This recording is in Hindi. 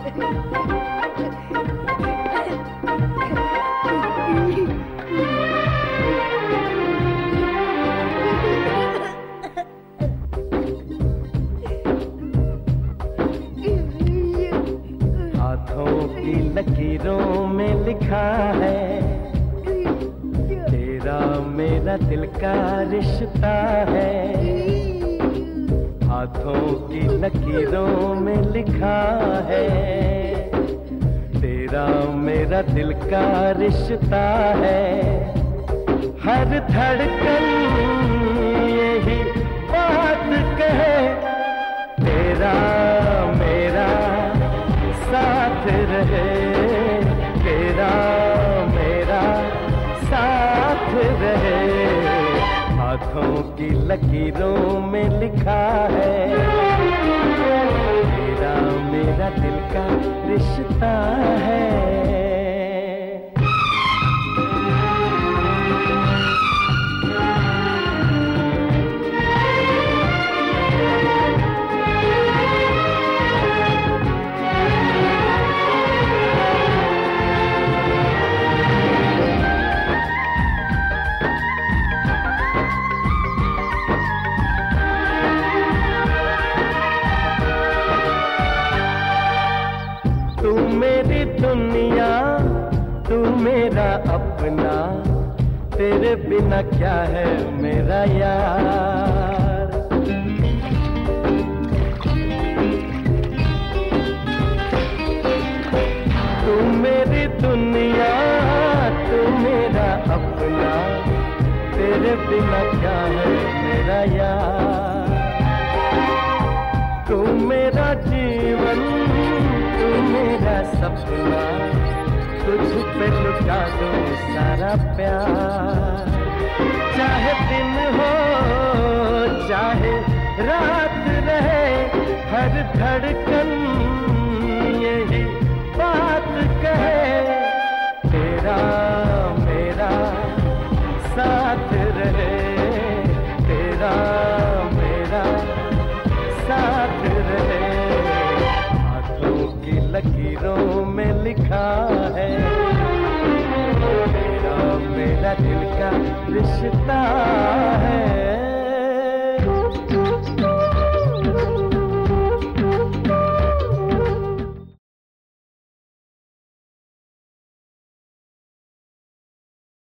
लकीरों में लिखा है तेरा मेरा दिल का रिश्ता है। हाथों की लकीरों में लिखा है तेरा मेरा दिल का रिश्ता है। हर धड़कन यही बात कहे तेरा मेरा साथ रहे, तेरा मेरा साथ रहे। हाथों की लकीरों में लिखा है तेरा मेरा दिल का रिश्ता है। तू मेरी दुनिया तू मेरा अपना, तेरे बिना क्या है मेरा यार। तू मेरी दुनिया तू मेरा अपना, तेरे बिना क्या है मेरा यार। तू मेरा जीवन तू मेरा सपना, तुझ पे लुटा दूं सारा प्यार। चाहे दिन हो चाहे रात रहे, हर धड़कन यही बात कहे तेरा मेरा साथ रहे, तेरा मेरा साथ रहे। लकीरों में लिखा है तेरा मेरा दिल का रिश्ता है।